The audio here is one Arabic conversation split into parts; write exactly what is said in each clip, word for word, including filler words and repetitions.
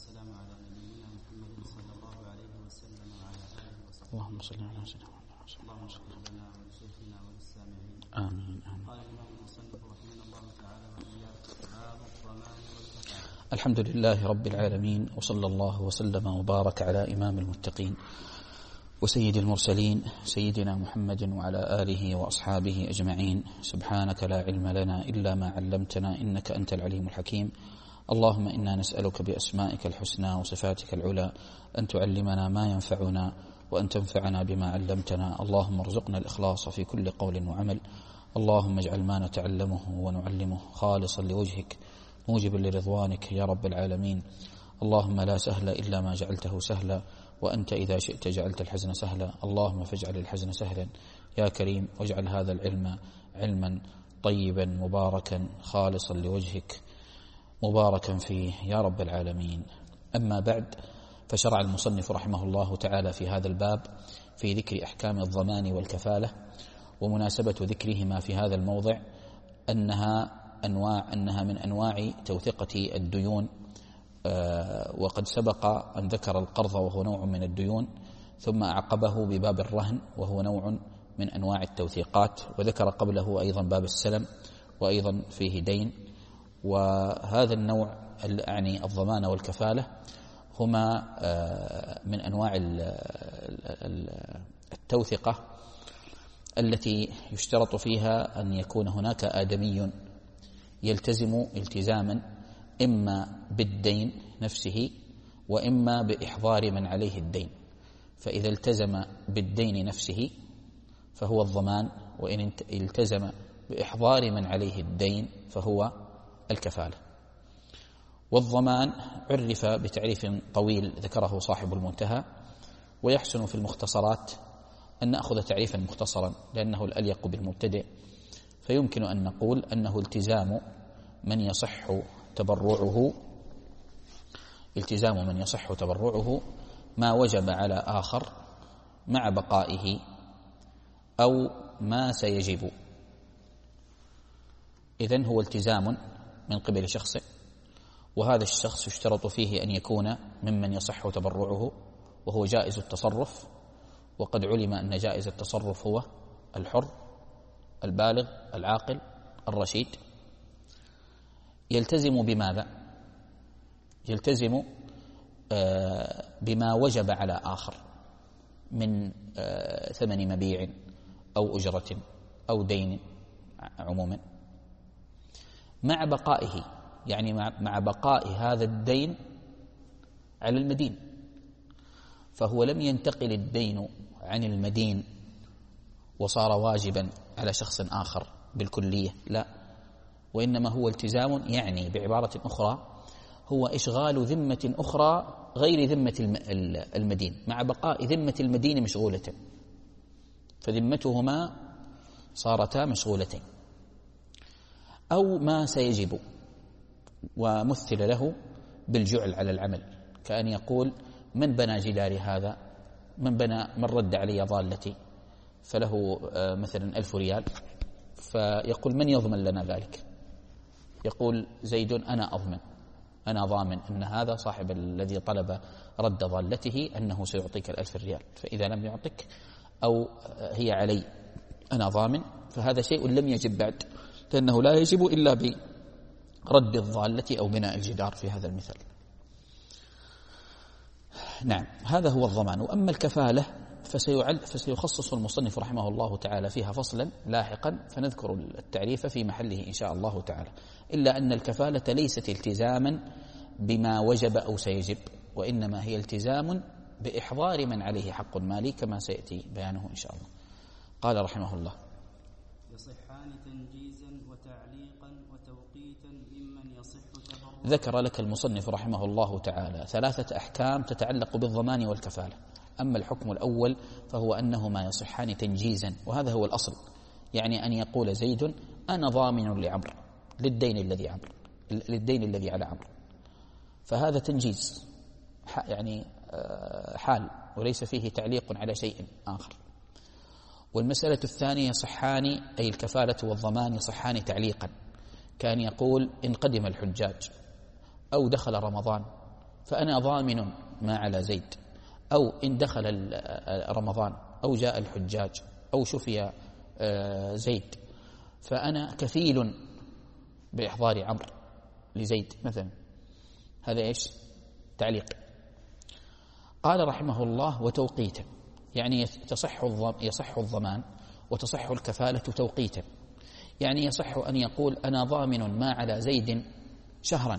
والسلام على نبينا محمد صلى الله عليه وسلم وعلى آله وصحبه. اللهم صل على سيدنا محمد. اللهم اغفر لنا ولشيخنا وللسامعين. آمين آمين. قال الإمام المصنف رحمه الله تعالى وإياه باب الضمان والكفالة. الحمد لله رب العالمين، وصلى الله وسلم وبارك على إمام المتقين وسيد المرسلين سيدنا محمد وعلى آله وأصحابه أجمعين. سبحانك لا علم لنا إلا ما علمتنا إنك أنت العليم الحكيم. اللهم إنا نسألك بأسمائك الحسنى وصفاتك العلى أن تعلمنا ما ينفعنا وأن تنفعنا بما علمتنا. اللهم ارزقنا الإخلاص في كل قول وعمل. اللهم اجعل ما نتعلمه ونعلمه خالصا لوجهك موجبا لرضوانك يا رب العالمين. اللهم لا سهل إلا ما جعلته سهلا، وأنت إذا شئت جعلت الحزن سهلا. اللهم فاجعل الحزن سهلا يا كريم، واجعل هذا العلم علما طيبا مباركا خالصا لوجهك مباركا فيه يا رب العالمين. أما بعد، فشرع المصنف رحمه الله تعالى في هذا الباب في ذكر أحكام الضمان والكفالة، ومناسبة ذكرهما في هذا الموضع أنها أنواع أنها من أنواع توثيقة الديون، وقد سبق أن ذكر القرض وهو نوع من الديون، ثم أعقبه بباب الرهن وهو نوع من أنواع التوثيقات، وذكر قبله أيضا باب السلم وأيضا فيه دين. وهذا النوع يعني الضمان والكفالة هما من أنواع التوثقة التي يشترط فيها أن يكون هناك آدمي يلتزم التزاما إما بالدين نفسه وإما بإحضار من عليه الدين. فإذا التزم بالدين نفسه فهو الضمان، وإن التزم بإحضار من عليه الدين فهو الكفالة. والضمان عرف بتعريف طويل ذكره صاحب المنتهى، ويحسن في المختصرات أن نأخذ تعريفا مختصرا لأنه الأليق بالمبتدئ. فيمكن أن نقول أنه التزام من يصح تبرعه التزام من يصح تبرعه ما وجب على آخر مع بقائه أو ما سيجب. إذن هو التزام من قبل شخص، وهذا الشخص يشترط فيه أن يكون ممن يصح تبرعه وهو جائز التصرف، وقد علم أن جائز التصرف هو الحر البالغ العاقل الرشيد. يلتزم بماذا؟ يلتزم بما وجب على آخر من ثمن مبيع أو أجرة أو دين عموما مع بقائه، يعني مع بقاء هذا الدين على المدين. فهو لم ينتقل الدين عن المدين وصار واجبا على شخص آخر بالكلية، لا، وإنما هو التزام يعني بعبارة أخرى هو إشغال ذمة أخرى غير ذمة المدين مع بقاء ذمة المدين مشغولة، فذمتهما صارتا مشغولتين. أو ما سيجب، ومثل له بالجعل على العمل، كأن يقول من بنى جداري هذا، من بنى من رد علي ضالتي فله مثلا ألف ريال، فيقول من يضمن لنا ذلك؟ يقول زيد أنا أضمن، أنا ضامن أن هذا صاحب الذي طلب رد ضالته أنه سيعطيك الألف ريال، فإذا لم يعطك أو هي علي أنا ضامن. فهذا شيء لم يجب بعد، لأنه لا يجب إلا برد الضالة أو بناء الجدار في هذا المثال. نعم، هذا هو الضمان. وأما الكفالة فسيخصص المصنف رحمه الله تعالى فيها فصلا لاحقا، فنذكر التعريف في محله إن شاء الله تعالى. إلا أن الكفالة ليست التزاما بما وجب أو سيجب، وإنما هي التزام بإحضار من عليه حق مالي كما سيأتي بيانه إن شاء الله. قال رحمه الله: يصحان تنجيزا وتعليقا وتوقيتا ممن يصح تبرعه. ذكر لك المصنف رحمه الله تعالى ثلاثة أحكام تتعلق بالضمان والكفالة. أما الحكم الأول فهو أنهما يصحان تنجيزا، وهذا هو الأصل، يعني أن يقول زيد أنا ضامن لعمر للدين الذي عمر للدين الذي على عمر، فهذا تنجيز يعني حال وليس فيه تعليق على شيء آخر. والمسألة الثانية يصحان، أي الكفالة والضمان يصحان تعليقا، كان يقول إن قدم الحجاج أو دخل رمضان فأنا ضامن ما على زيد، أو إن دخل رمضان أو جاء الحجاج أو شفي زيد فأنا كفيل بإحضار عمرو لزيد مثلا. هذا إيش؟ تعليق. قال رحمه الله: وتوقيتا، يعني تصح يصح الضمان وتصح الكفالة توقيتا، يعني يصح أن يقول أنا ضامن ما على زيد شهرا،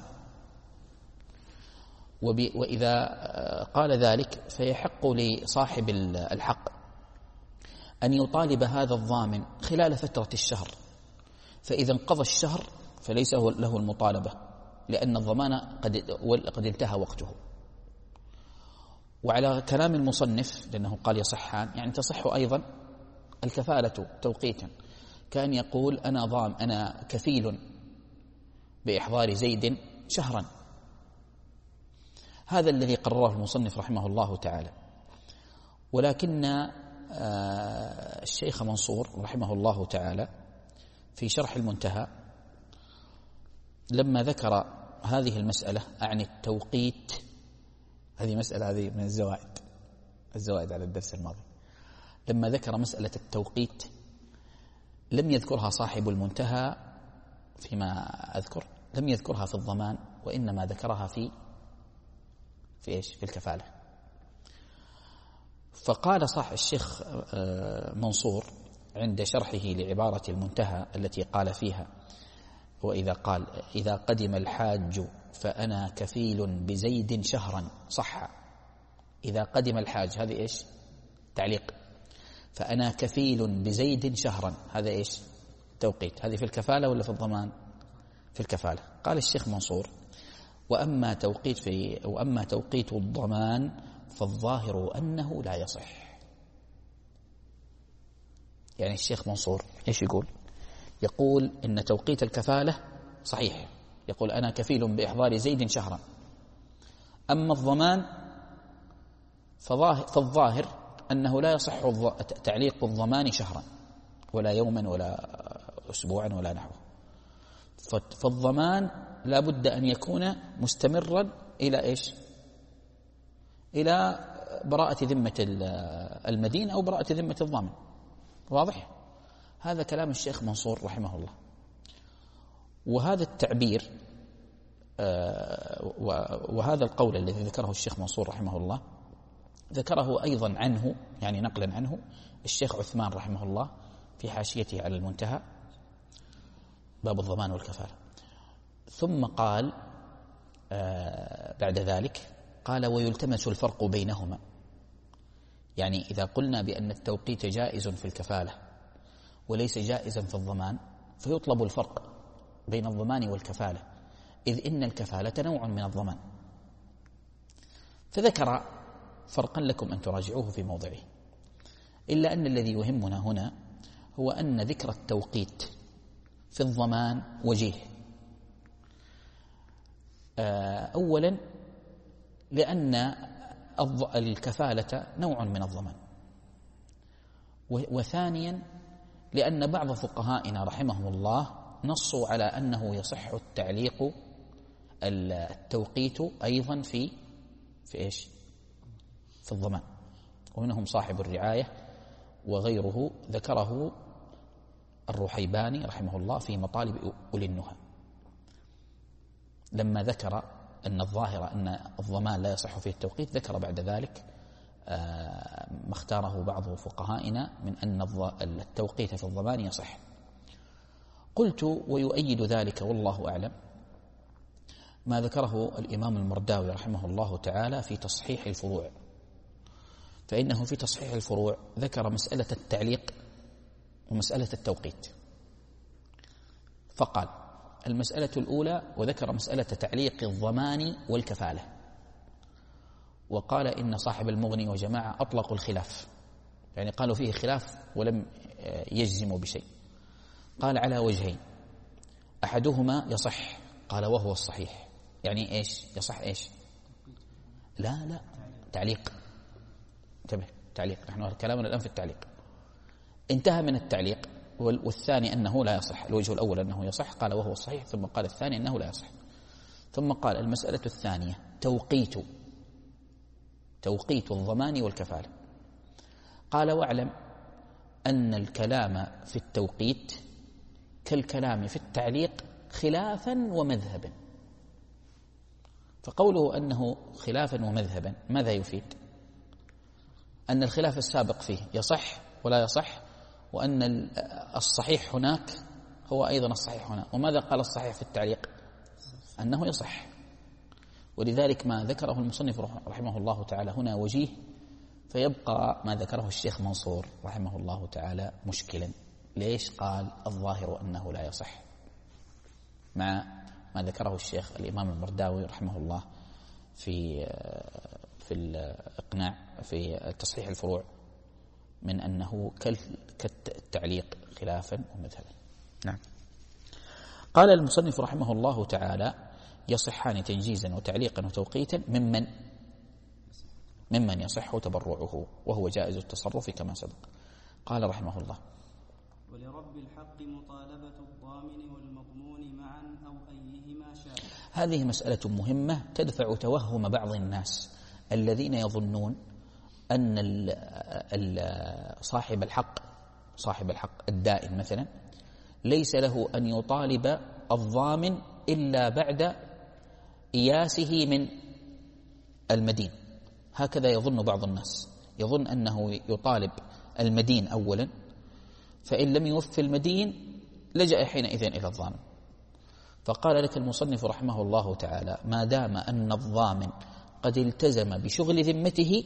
وإذا قال ذلك فيحق لصاحب الحق أن يطالب هذا الضامن خلال فترة الشهر، فإذا انقضى الشهر فليس له المطالبة، لأن الضمان قد قد انتهى وقته. وعلى كلام المصنف لأنه قال يصحان، يعني تصح أيضا الكفالة توقيتا، كان يقول أنا ضام أنا كفيل بإحضار زيد شهرا. هذا الذي قرره المصنف رحمه الله تعالى. ولكن الشيخ منصور رحمه الله تعالى في شرح المنتهى لما ذكر هذه المسألة عن التوقيت، هذه مسألة هذه من الزوائد الزوائد على الدرس الماضي، لما ذكر مسألة التوقيت لم يذكرها صاحب المنتهى فيما أذكر، لم يذكرها في الضمان، وإنما ذكرها في في إيش؟ في الكفالة. فقال صح الشيخ منصور عند شرحه لعبارة المنتهى التي قال فيها: وإذا قال إذا قدم الحاج فأنا كفيل بزيد شهرا، صح. إذا قدم الحاج هذه إيش؟ تعليق. فأنا كفيل بزيد شهرا، هذا إيش؟ توقيت. هذه في الكفالة ولا في الضمان؟ في الكفالة. قال الشيخ منصور: وأما توقيت في وأما توقيت الضمان فالظاهر أنه لا يصح. يعني الشيخ منصور إيش يقول؟ يقول إن توقيت الكفالة صحيح، يقول أنا كفيل بإحضار زيد شهرا. أما الضمان فالظاهر أنه لا يصح تعليق الضمان شهرا ولا يوما ولا أسبوعا ولا نحوه. فالضمان لا بد أن يكون مستمرا إلى إيش؟ إلى براءة ذمة المدين أو براءة ذمة الضامن. واضح؟ هذا كلام الشيخ منصور رحمه الله. وهذا التعبير وهذا القول الذي ذكره الشيخ منصور رحمه الله ذكره أيضا عنه، يعني نقلا عنه، الشيخ عثمان رحمه الله في حاشيته على المنتهى باب الضمان والكفالة. ثم قال بعد ذلك قال: ويلتمس الفرق بينهما. يعني إذا قلنا بأن التوقيت جائز في الكفالة وليس جائزا في الضمان فيطلب الفرق بين الضمان والكفالة، إذ إن الكفالة نوع من الضمان. فذكر فرقا لكم أن تراجعوه في موضعه، إلا أن الذي يهمنا هنا هو أن ذكر التوقيت في الضمان وجيه. أولا لأن الكفالة نوع من الضمان، وثانيا لأن بعض فقهائنا رحمهم الله نصوا على أنه يصح التعليق التوقيت أيضا في في إيش؟ في الضمان، ومنهم صاحب الرعاية وغيره ذكره الرحيباني رحمه الله في مطالب أولي النهى، لما ذكر أن الظاهر أن الضمان لا يصح فيه التوقيت ذكر بعد ذلك ما اختاره بعض فقهائنا من أن التوقيت في الضمان يصح. قلت: ويؤيد ذلك والله أعلم ما ذكره الإمام المرداوي رحمه الله تعالى في تصحيح الفروع، فإنه في تصحيح الفروع ذكر مسألة التعليق ومسألة التوقيت، فقال: المسألة الأولى، وذكر مسألة تعليق الضمان والكفالة، وقال إن صاحب المغني وجماعة أطلقوا الخلاف، يعني قالوا فيه خلاف ولم يجزموا بشيء. قال على وجهين: أحدهما يصح، قال وهو الصحيح. يعني إيش يصح؟ إيش؟ لا لا تعليق، انتبه، تعليق، نحن كلامنا الآن في التعليق، انتهى من التعليق. والثاني أنه لا يصح. الوجه الأول أنه يصح، قال وهو الصحيح، ثم قال الثاني أنه لا يصح، ثم قال المسألة الثانية توقيت توقيت الضمان والكفالة. قال: واعلم أن الكلام في التوقيت كالكلام في التعليق خلافا ومذهبا. فقوله أنه خلافا ومذهبا ماذا يفيد؟ أن الخلاف السابق فيه يصح ولا يصح، وأن الصحيح هناك هو أيضا الصحيح هنا. وماذا قال الصحيح في التعليق؟ أنه يصح. ولذلك ما ذكره المصنف رحمه الله تعالى هنا وجيه، فيبقى ما ذكره الشيخ منصور رحمه الله تعالى مشكلا. ليش قال الظاهر أنه لا يصح، مع ما ذكره الشيخ الإمام المرداوي رحمه الله في في الإقناع في تصحيح الفروع من أنه كالتعليق خلافا ومذهبا. نعم. قال المصنف رحمه الله تعالى: يصحان تنجيزا وتعليقا وتوقيتا ممن ممن يصح تبرعه وهو جائز التصرف كما سبق. قال رحمه الله: ولرب الحق مطالبة الضامن والمضمون معا أو أيهما شاء. هذه مسألة مهمة تدفع توهم بعض الناس الذين يظنون أن صاحب الحق صاحب الحق الدائن مثلا ليس له أن يطالب الضامن إلا بعد إياسه من المدين. هكذا يظن بعض الناس، يظن أنه يطالب المدين أولا، فإن لم يوفي المدين لجأ حينئذ إلى الضامن. فقال لك المصنف رحمه الله تعالى: ما دام أن الضامن قد التزم بشغل ذمته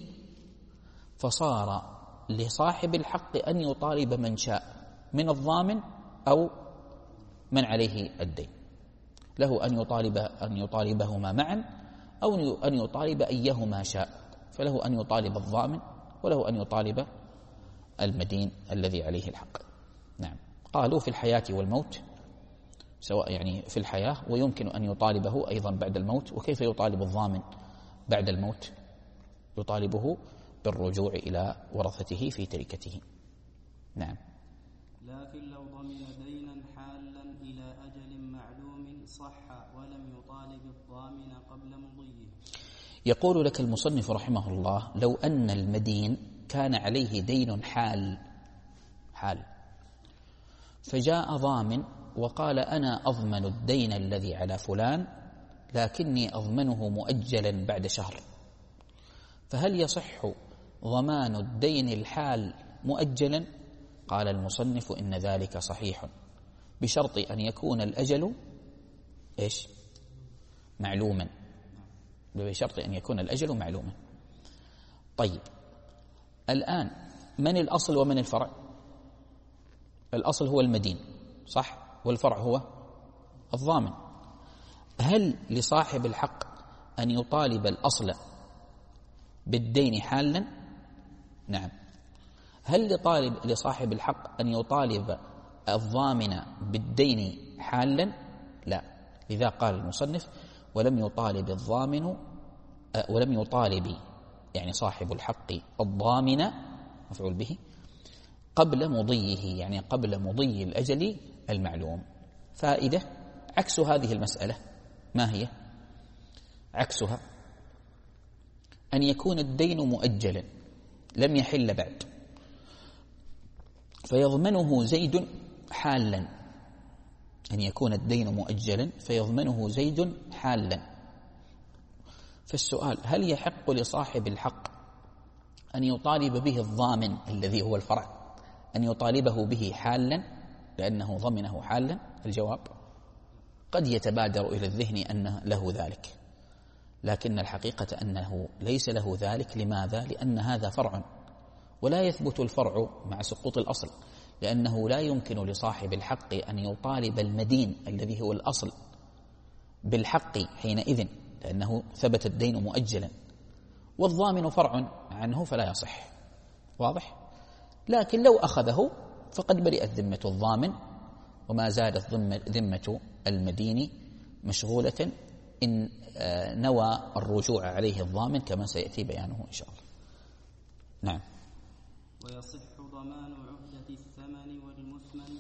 فصار لصاحب الحق أن يطالب من شاء من الضامن أو من عليه الدين، له أن يطالب أن يطالبهما معا أو أن يطالب أيهما شاء، فله أن يطالب الضامن وله أن يطالب المدين الذي عليه الحق. نعم. قالوا في الحياة والموت سواء، يعني في الحياة ويمكن أن يطالبه أيضا بعد الموت. وكيف يطالب الضامن بعد الموت؟ يطالبه بالرجوع إلى ورثته في تركته. نعم. لكن لو ضمن دينا حالا إلى أجل معلوم صح ولم يطالب الضامن قبل مضيه. يقول لك المصنف رحمه الله: لو أن المدين كان عليه دين حال حال فجاء ضامن وقال: أنا أضمن الدين الذي على فلان لكني أضمنه مؤجلا بعد شهر، فهل يصح ضمان الدين الحال مؤجلا؟ قال المصنف: إن ذلك صحيح بشرط أن يكون الأجل إيش؟ معلوما، بشرط أن يكون الأجل معلوما. طيب، الآن من الأصل ومن الفرع؟ الأصل هو المدين صح، والفرع هو الضامن. هل لصاحب الحق أن يطالب الأصل بالدين حالا؟ نعم. هل لطالب لصاحب الحق أن يطالب الضامن بالدين حالا؟ لا. لذا قال المصنف: ولم يطالب الضامن ولم يطالب يعني صاحب الحق الضامن مفعول به قبل مضيه، يعني قبل مضي الأجل المعلوم. فائدة عكس هذه المسألة ما هي؟ عكسها أن يكون الدين مؤجلا لم يحل بعد، فيضمنه زيد حالا. أن يكون الدين مؤجلا فيضمنه زيد حالا. فالسؤال: هل يحق لصاحب الحق أن يطالب به الضامن الذي هو الفرع أن يطالبه به حالا لأنه ضمنه حالا؟ الجواب: قد يتبادر إلى الذهن أن له ذلك، لكن الحقيقة أنه ليس له ذلك. لماذا؟ لأن هذا فرع، ولا يثبت الفرع مع سقوط الأصل، لأنه لا يمكن لصاحب الحق أن يطالب المدين الذي هو الأصل بالحق حينئذ، لأنه ثبت الدين مؤجلا، والضامن فرع عنه فلا يصح. واضح؟ لكن لو أخذه فقد برئت ذمة الضامن، وما زادت ذمة المدين مشغولة إن نوى الرجوع عليه الضامن كما سيأتي بيانه إن شاء الله. نعم. ويصح ضمان عهدة الثمن والمثمن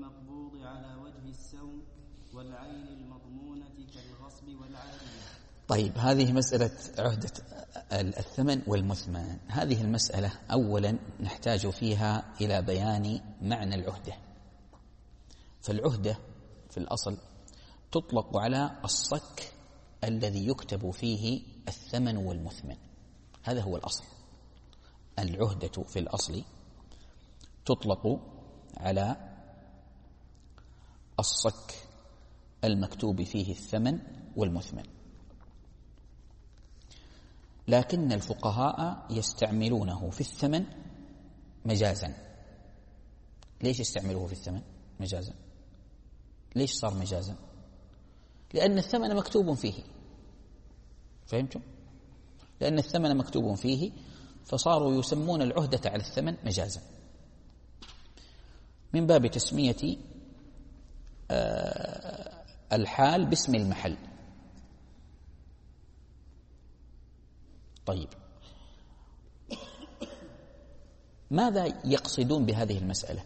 والمقبوض على وجه السوم والعين المضمونة كالغصب والعارية. طيب هذه مسألة عهدة الثمن والمثمن. هذه المسألة أولا نحتاج فيها إلى بيان معنى العهدة. فالعهدة في الأصل تطلق على الصك الذي يكتب فيه الثمن والمثمن، هذا هو الأصل. العهدة في الأصل تطلق على الصك المكتوب فيه الثمن والمثمن، لكن الفقهاء يستعملونه في الثمن مجازا. ليش يستعملوه في الثمن مجازا؟ ليش صار مجازا؟ لأن الثمن مكتوب فيه، فهمتم؟ لأن الثمن مكتوب فيه فصاروا يسمون العهدة على الثمن مجازا، من باب تسمية الحال باسم المحل. طيب ماذا يقصدون بهذه المسألة؟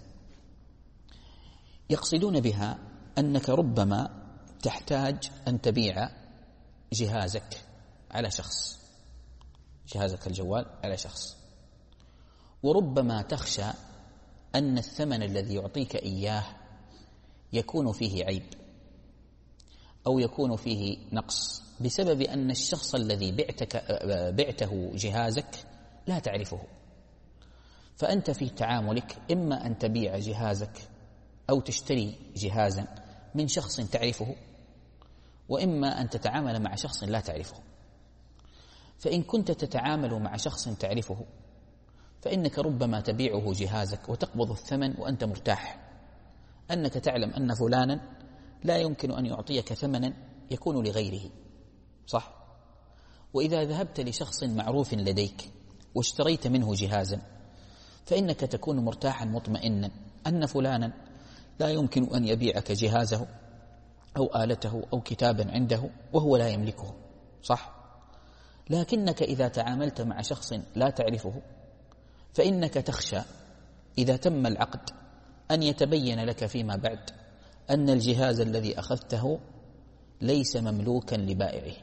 يقصدون بها أنك ربما تحتاج أن تبيع جهازك على شخص، جهازك الجوال على شخص، وربما تخشى أن الثمن الذي يعطيك إياه يكون فيه عيب أو يكون فيه نقص بسبب أن الشخص الذي بعتك بعته جهازك لا تعرفه. فأنت في تعاملك إما أن تبيع جهازك أو تشتري جهازا من شخص تعرفه، وإما أن تتعامل مع شخص لا تعرفه. فإن كنت تتعامل مع شخص تعرفه فإنك ربما تبيعه جهازك وتقبض الثمن وأنت مرتاح، أنك تعلم أن فلانا لا يمكن أن يعطيك ثمنا يكون لغيره، صح؟ وإذا ذهبت لشخص معروف لديك واشتريت منه جهازا فإنك تكون مرتاحا مطمئنا أن فلانا لا يمكن أن يبيعك جهازه أو آلته أو كتابا عنده وهو لا يملكه، صح؟ لكنك إذا تعاملت مع شخص لا تعرفه فإنك تخشى إذا تم العقد أن يتبين لك فيما بعد أن الجهاز الذي أخذته ليس مملوكا لبائعه،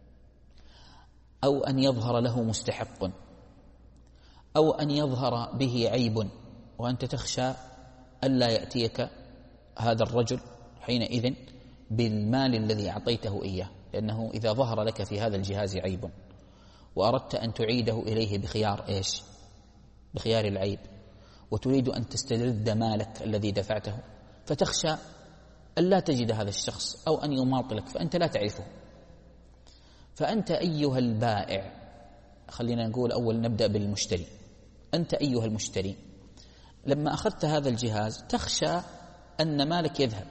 أو أن يظهر له مستحق، أو أن يظهر به عيب، وأنت تخشى ألا يأتيك هذا الرجل حينئذ بالمال الذي أعطيته إياه، لأنه إذا ظهر لك في هذا الجهاز عيب وأردت أن تعيده إليه بخيار إيش؟ بخيار العيب، وتريد أن تسترد مالك الذي دفعته، فتخشى أن لا تجد هذا الشخص أو أن يماطلك فأنت لا تعرفه. فأنت أيها البائع، خلينا نقول أول نبدأ بالمشتري، أنت أيها المشتري لما أخذت هذا الجهاز تخشى أن مالك يذهب،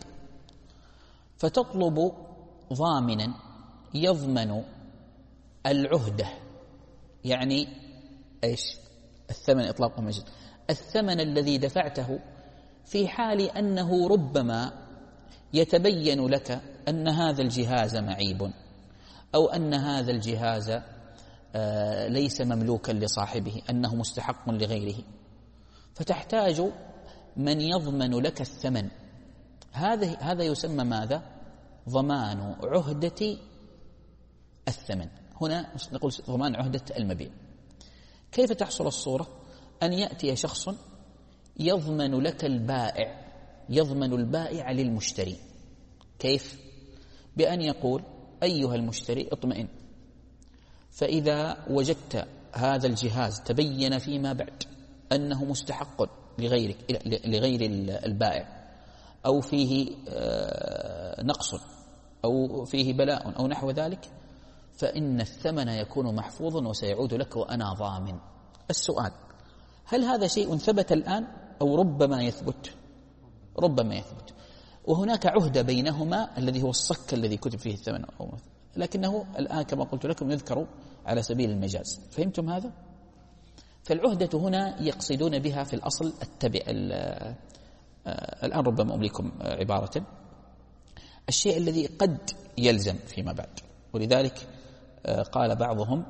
فتطلب ضامنا يضمن العهدة، يعني إيش؟ الثمن إطلاق مجد، الثمن الذي دفعته في حال أنه ربما يتبين لك أن هذا الجهاز معيب، أو أن هذا الجهاز آه ليس مملوكا لصاحبه، أنه مستحق لغيره، فتحتاج من يضمن لك الثمن. هذا هذا يسمى ماذا؟ ضمان عهدة الثمن. هنا نقول ضمان عهدة المبيع. كيف تحصل الصورة؟ أن يأتي شخص يضمن لك البائع، يضمن البائع للمشتري. كيف؟ بأن يقول أيها المشتري اطمئن، فإذا وجدت هذا الجهاز تبين فيما بعد أنه مستحق لغيرك لغير البائع، أو فيه نقص أو فيه بلاء أو نحو ذلك، فإن الثمن يكون محفوظا وسيعود لك وأنا ضامن. السؤال: هل هذا شيء ثبت الآن أو ربما يثبت؟ ربما يثبت، وهناك عهدة بينهما الذي هو الصك الذي كتب فيه الثمن، لكنه الآن كما قلت لكم يذكر على سبيل المجاز. فهمتم هذا؟ فالعهدة هنا يقصدون بها في الأصل التبع. الآن ربما أمليكم عبارة الشيء الذي قد يلزم فيما بعد، ولذلك قال بعضهم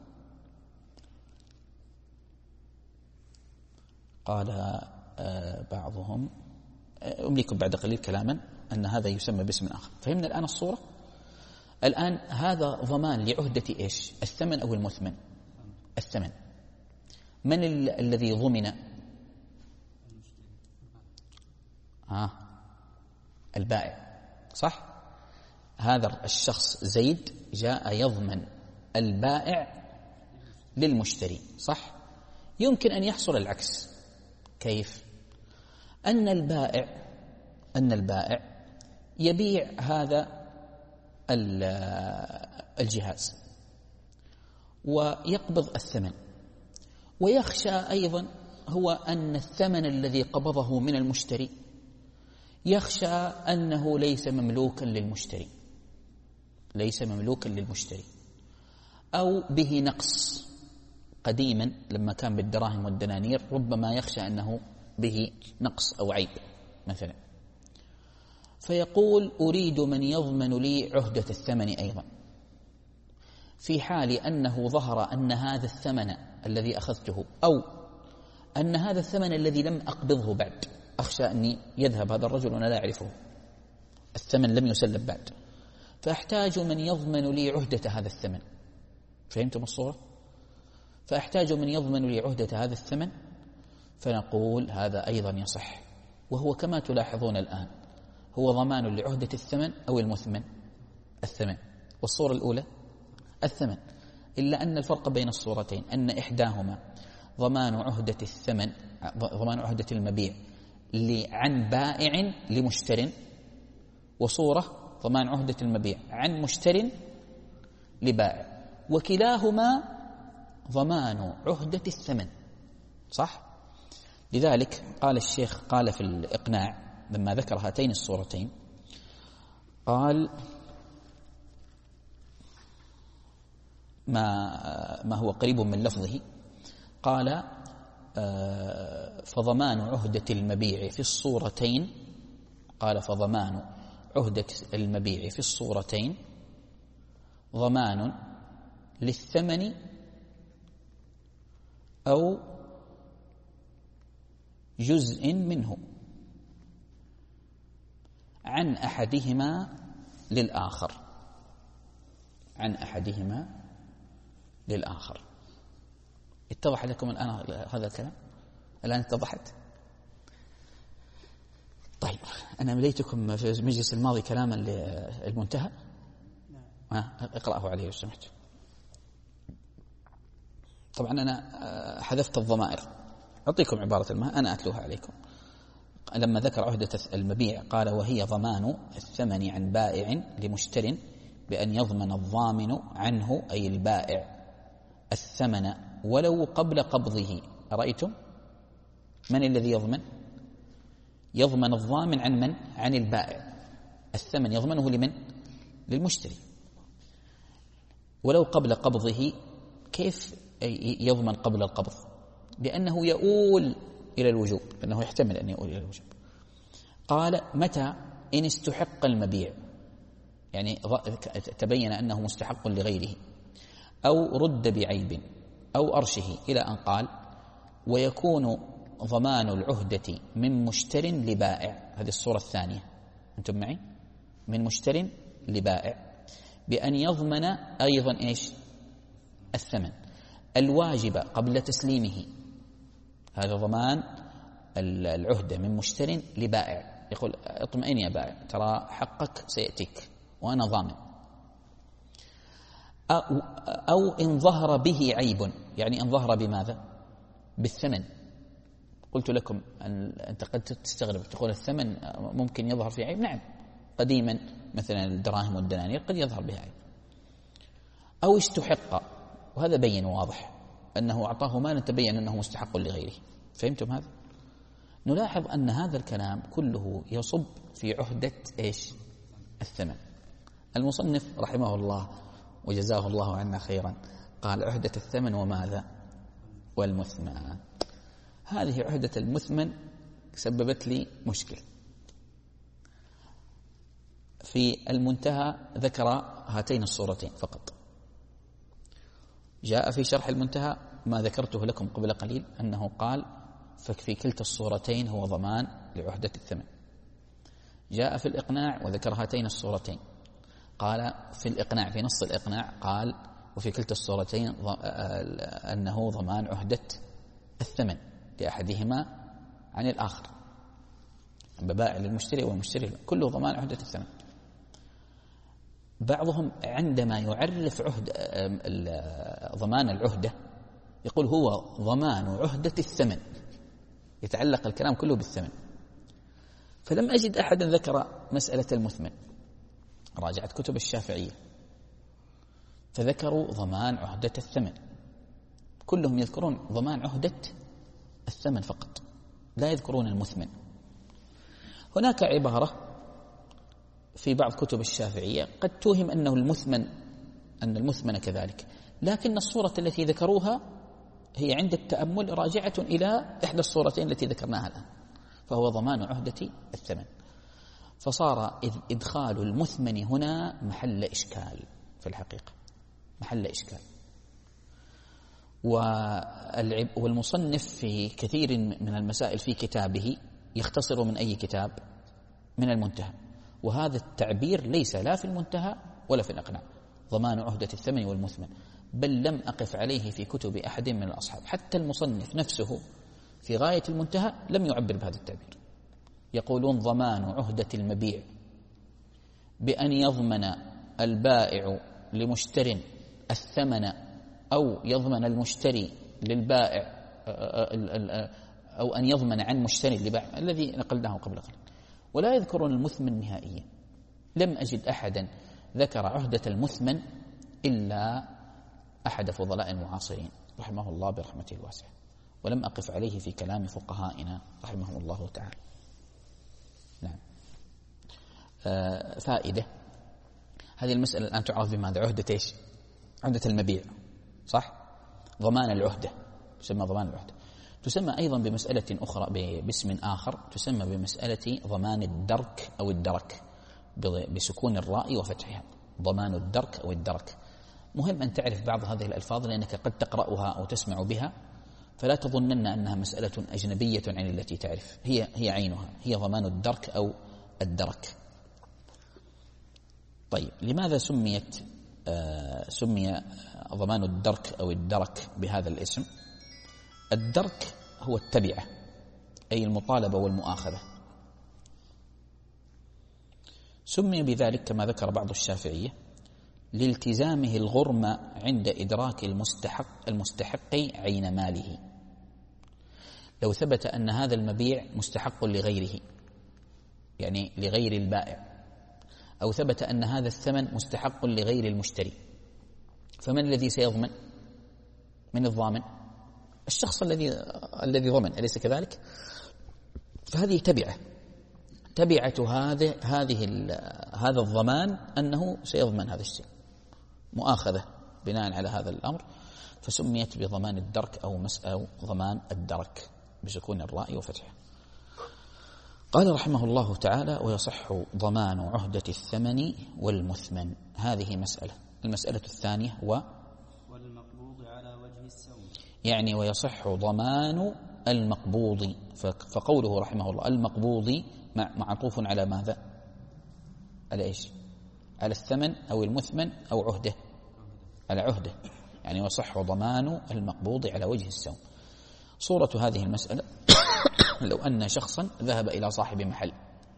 قال بعضهم أمليكم بعد قليل كلاما أن هذا يسمى باسم آخر. فهمنا الآن الصورة؟ الآن هذا ضمان لعهدة إيش؟ الثمن أو المثمن؟ الثمن. من ال- الذي ضمن؟ آه البائع، صح؟ هذا الشخص زيد جاء يضمن البائع للمشتري، صح؟ يمكن أن يحصل العكس. كيف؟ أن البائع أن البائع يبيع هذا الجهاز ويقبض الثمن، ويخشى أيضا هو أن الثمن الذي قبضه من المشتري يخشى أنه ليس مملوكا للمشتري ليس مملوكا للمشتري أو به نقص. قديما لما كان بالدراهم والدنانير ربما يخشى أنه به نقص أو عيب مثلا، فيقول أريد من يضمن لي عهدة الثمن أيضا، في حال أنه ظهر أن هذا الثمن الذي أخذته أو أن هذا الثمن الذي لم أقبضه بعد، أخشى أني يذهب هذا الرجل وأنا لا أعرفه، الثمن لم يسلم بعد، فأحتاج من يضمن لي عهدة هذا الثمن. فهمتم الصورة؟ فأحتاج من يضمن لي عهدة هذا الثمن، فنقول هذا أيضا يصح، وهو كما تلاحظون الآن هو ضمان لعهدة الثمن أو المثمن؟ الثمن. والصورة الأولى الثمن، إلا أن الفرق بين الصورتين أن إحداهما ضمان عهدة الثمن، ضمان عهدة المبيع عن بائع لمشتر، وصورة ضمان عهدة المبيع عن مشتر لبائع، وكلاهما ضمان عهدة الثمن، صح؟ لذلك قال الشيخ قال في الإقناع لما ذكر هاتين الصورتين قال ما ما هو قريب من لفظه، قال فضمان عهدة المبيع في الصورتين قال فضمان عهدة المبيع في الصورتين ضمان للثمن أو جزء منه عن أحدهما للآخر عن أحدهما للآخر. اتضح لكم الآن هذا الكلام؟ الآن اتضحت؟ طيب، أنا مليتكم في المجلس الماضي كلاما للمنتهى، اقرأه عليه لو سمحت. طبعا أنا حذفت الضمائر، أعطيكم عبارة الماء أنا أتلوها عليكم. لما ذكر عهدة المبيع قال وهي ضمان الثمن عن بائع لمشتر بأن يضمن الضامن عنه أي البائع الثمن ولو قبل قبضه. رأيتم من الذي يضمن؟ يضمن الضامن عن من؟ عن البائع. الثمن يضمنه لمن؟ للمشتري. ولو قبل قبضه. كيف يضمن قبل القبض؟ لأنه يؤول إلى الوجوب، لأنه يحتمل أن يؤول إلى الوجوب. قال متى؟ إن استحق المبيع، يعني تبين أنه مستحق لغيره، أو رد بعيب أو أرشه، إلى أن قال ويكون ضمان العهدة من مشتر لبائع. هذه الصورة الثانية، أنتم معي؟ من مشتر لبائع بأن يضمن أيضا إيش؟ الثمن الواجب قبل تسليمه. هذا ضمان العهدة من مشتر لبائع، يقول اطمئن يا بائع ترى حقك سيأتيك وأنا ضامن. أو إن ظهر به عيب، يعني إن ظهر بماذا؟ بالثمن. قلت لكم أن أنت قد تستغرب تقول الثمن ممكن يظهر فيه عيب. نعم، قديما مثلا الدراهم والدنانير قد يظهر بها عيب. أو استحق، وهذا بين واضح أنه أعطاه مالا تبين أنه مستحق لغيره. فهمتم هذا؟ نلاحظ أن هذا الكلام كله يصب في عهدة إيش؟ الثمن. المصنف رحمه الله وجزاه الله عنا خيرا قال عهدة الثمن وماذا؟ والمثمن. هذه عهدة المثمن سببت لي مشكل. في المنتهى ذكر هاتين الصورتين فقط. جاء في شرح المنتهى ما ذكرته لكم قبل قليل أنه قال ففي كلتا الصورتين هو ضمان لعهدة الثمن. جاء في الإقناع وذكر هاتين الصورتين، قال في الإقناع، في نص الإقناع قال وفي كلتا الصورتين أنه ضمان عهدة الثمن لأحدهما عن الآخر، ببائع للمشتري والمشتري كله ضمان عهدة الثمن. بعضهم عندما يعرف عهد ضمان العهدة يقول هو ضمان عهدة الثمن، يتعلق الكلام كله بالثمن. فلم أجد أحدا ذكر مسألة المثمن. راجعت كتب الشافعية فذكروا ضمان عهدة الثمن، كلهم يذكرون ضمان عهدة الثمن فقط، لا يذكرون المثمن. هناك عبارة في بعض كتب الشافعية قد توهم أنه المثمن أن المثمن كذلك، لكن الصورة التي ذكروها هي عند التأمل راجعة إلى إحدى الصورتين التي ذكرناها الآن، فهو ضمان عهدة الثمن. فصار إدخال المثمن هنا محل إشكال في الحقيقة، محل إشكال. والمصنف في كثير من المسائل في كتابه يختصر من أي كتاب؟ من المنتهى، وهذا التعبير ليس لا في المنتهى ولا في الإقناع، ضمان عهدة الثمن والمثمن، بل لم أقف عليه في كتب أحد من الأصحاب. حتى المصنف نفسه في غاية المنتهى لم يعبر بهذا التعبير. يقولون ضمان عهدة المبيع بأن يضمن البائع لمشتر الثمن، أو يضمن المشتري للبائع، أو أن يضمن عن مشتري لبائع، الذي نقلناه قبل قليل. ولا يذكرون المثمن نهائيا. لم أجد أحدا ذكر عهدة المثمن إلا أحد فضلاء المعاصرين رحمه الله برحمته الواسعة، ولم أقف عليه في كلام فقهائنا رحمهم الله تعالى. نعم. آه فائدة، هذه المسألة الآن تعرف بماذا؟ عهدة إيش؟ عهدة المبيع، صح؟ ضمان العهدة، تسمى ضمان العهدة. تسمى أيضا بمسألة أخرى باسم آخر، تسمى بمسألة ضمان الدرك أو الدرك بسكون الراء وفتحها، ضمان الدرك أو الدرك. مهم أن تعرف بعض هذه الألفاظ لأنك قد تقرأها أو تسمع بها، فلا تظنن أنها مسألة أجنبية عن التي تعرف، هي هي عينها، هي ضمان الدرك أو الدرك. طيب، لماذا سميت آه سمي ضمان الدرك أو الدرك بهذا الاسم؟ الدرك هو التبعة، أي المطالبة والمؤاخذة. سمي بذلك كما ذكر بعض الشافعية لالتزامه الغرم عند إدراك المستحق المستحق عين ماله. لو ثبت أن هذا المبيع مستحق لغيره، يعني لغير البائع، أو ثبت أن هذا الثمن مستحق لغير المشتري، فمن الذي سيضمن؟ من الضامن؟ الشخص الذي الذي ضمن، أليس كذلك؟ فهذه تبعة، تبعة هذه هذه هذا الضمان أنه سيضمن هذا الشيء، مؤاخذة بناء على هذا الأمر، فسميت بضمان الدرك أو مسألة ضمان الدرك بسكون الراء وفتحها. قال رحمه الله تعالى: ويصح ضمان عهدة الثمن والمثمن. هذه مسألة. المسألة الثانية و والمقبوض على وجه السوم، يعني ويصح ضمان المقبوض. فقوله رحمه الله المقبوض معطوف على ماذا؟ على إيش؟ على الثمن أو المثمن أو عهده؟ على عهده، يعني وصح ضمان المقبوض على وجه السوم. صورة هذه المسألة لو أن شخصا ذهب إلى صاحب محل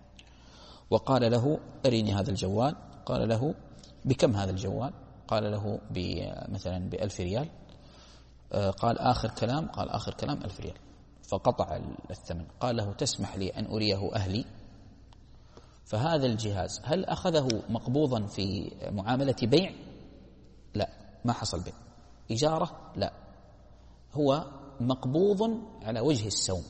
وقال له: أريني هذا الجوال. قال له: بكم هذا الجوال؟ قال له: مثلا بألف ريال. قال: آخر كلام؟ قال: آخر كلام ألف ريال. فقطع الثمن. قال له: تسمح لي أن أريه أهلي؟ فهذا الجهاز هل أخذه مقبوضا في معاملة بيع؟ لا، ما حصل بيع. إجارة؟ لا، هو مقبوض على وجه السوم.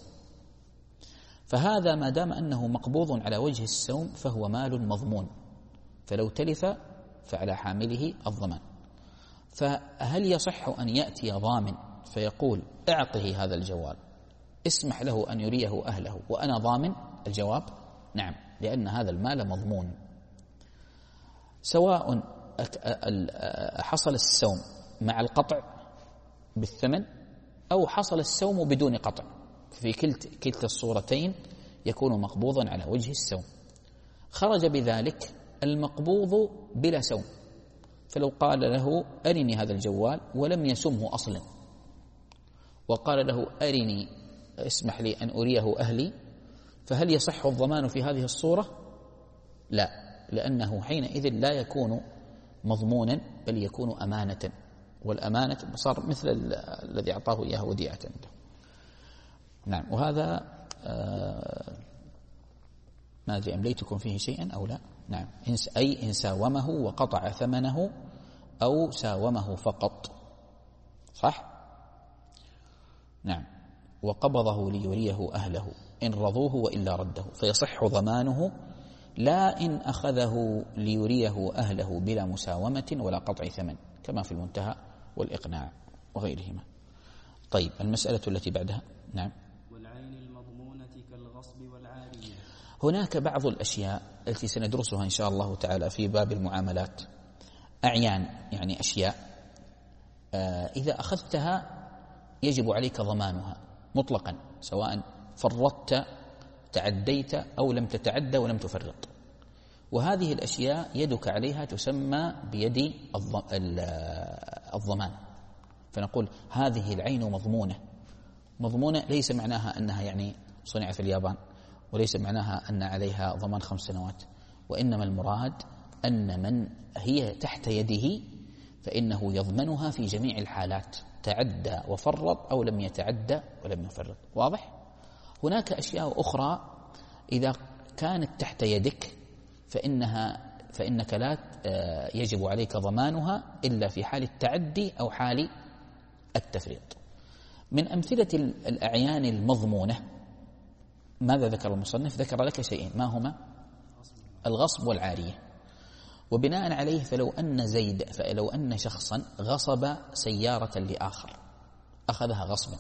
فهذا ما دام أنه مقبوض على وجه السوم فهو مال مضمون، فلو تلف فعلى حامله الضمان. فهل يصح أن يأتي ضامن فيقول: أعطه هذا الجوال، اسمح له أن يريه أهله وأنا ضامن؟ الجواب: نعم، لأن هذا المال مضمون، سواء حصل السوم مع القطع بالثمن أو حصل السوم بدون قطع. في كلتا الصورتين يكون مقبوضا على وجه السوم. خرج بذلك المقبوض بلا سوم، فلو قال له أرني هذا الجوال ولم يسمه أصلا، وقال له أرني اسمح لي أن أريه أهلي، فهل يصح الضمان في هذه الصورة؟ لا، لأنه حينئذ لا يكون مضمونا بل يكون أمانة، والأمانة صار مثل الذي أعطاه إياه وديعة عنده. نعم. وهذا آه ما أدري أمليتكم فيه شيئا أو لا. نعم. أي إن ساومه وقطع ثمنه أو ساومه فقط، صح؟ نعم. وقبضه ليريه أهله إن رضوه وإلا رده، فيصح ضمانه، لا إن أخذه ليريه أهله بلا مساومة ولا قطع ثمن، كما في المنتهى والإقناع وغيرهما. طيب، المسألة التي بعدها. نعم. والعين المضمونة كالغصب والعارية. هناك بعض الأشياء التي سندرسها إن شاء الله تعالى في باب المعاملات، أعيان يعني أشياء آه إذا أخذتها يجب عليك ضمانها مطلقا، سواء فرطت تعديت أو لم تتعدى ولم تفرط. وهذه الأشياء يدك عليها تسمى بيد الضمان، فنقول هذه العين مضمونة. مضمونة ليس معناها أنها يعني صنع في اليابان، وليس معناها أن عليها ضمان خمس سنوات، وإنما المراد أن من هي تحت يده فإنه يضمنها في جميع الحالات، تعدى وفرط أو لم يتعدى ولم يفرط. واضح؟ هناك أشياء أخرى إذا كانت تحت يدك فإنها فإنك لا يجب عليك ضمانها إلا في حال التعدي أو حال التفريط. من أمثلة الأعيان المضمونة ماذا ذكر المصنف؟ ذكر لك شيئين، ما هما؟ الغصب والعارية. وبناء عليه فلو أن زيد فلو أن شخصا غصب سيارة لآخر، أخذها غصبا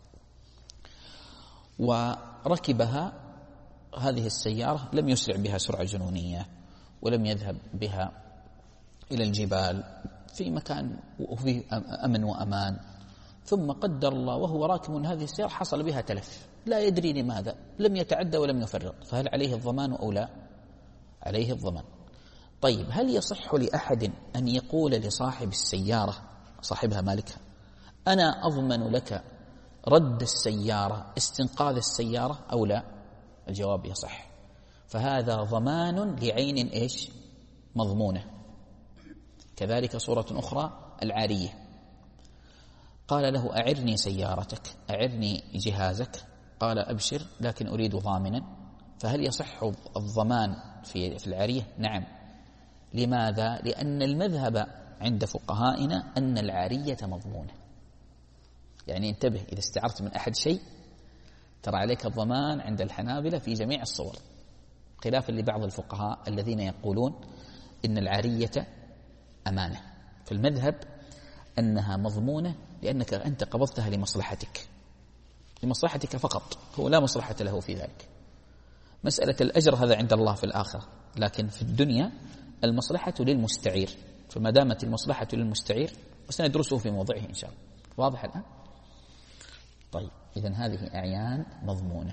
وركبها هذه السيارة، لم يسرع بها سرعة جنونية ولم يذهب بها إلى الجبال في مكان وفيه أمن وأمان، ثم قدر الله وهو راكب هذه السيارة حصل بها تلف، لا يدري لماذا، لم يتعدى ولم يفرط، فهل عليه الضمان أو لا؟ عليه الضمان. طيب، هل يصح لأحد أن يقول لصاحب السيارة، صاحبها مالكها، أنا أضمن لك رد السيارة استنقاذ السيارة أو لا؟ الجواب يصح، فهذا ضمان لعين إيش؟ مضمونة. كذلك صورة أخرى العارية، قال له أعرني سيارتك، أعرني جهازك، قال أبشر لكن أريد ضامنا، فهل يصح الضمان في في العارية؟ نعم. لماذا؟ لأن المذهب عند فقهائنا أن العارية مضمونة. يعني انتبه، إذا استعرت من أحد شيء ترى عليك الضمان عند الحنابلة في جميع الصور، خلافا لبعض الفقهاء الذين يقولون إن العارية أمانة. في المذهب أنها مضمونة لأنك أنت قبضتها لمصلحتك، لمصلحتك فقط، هو لا مصلحة له في ذلك. مسألة الأجر هذا عند الله في الآخرة، لكن في الدنيا المصلحة للمستعير، فما دامت المصلحة للمستعير وسندرسه في موضعه إن شاء الله. واضح الآن؟ طيب، إذن هذه أعيان مضمونة.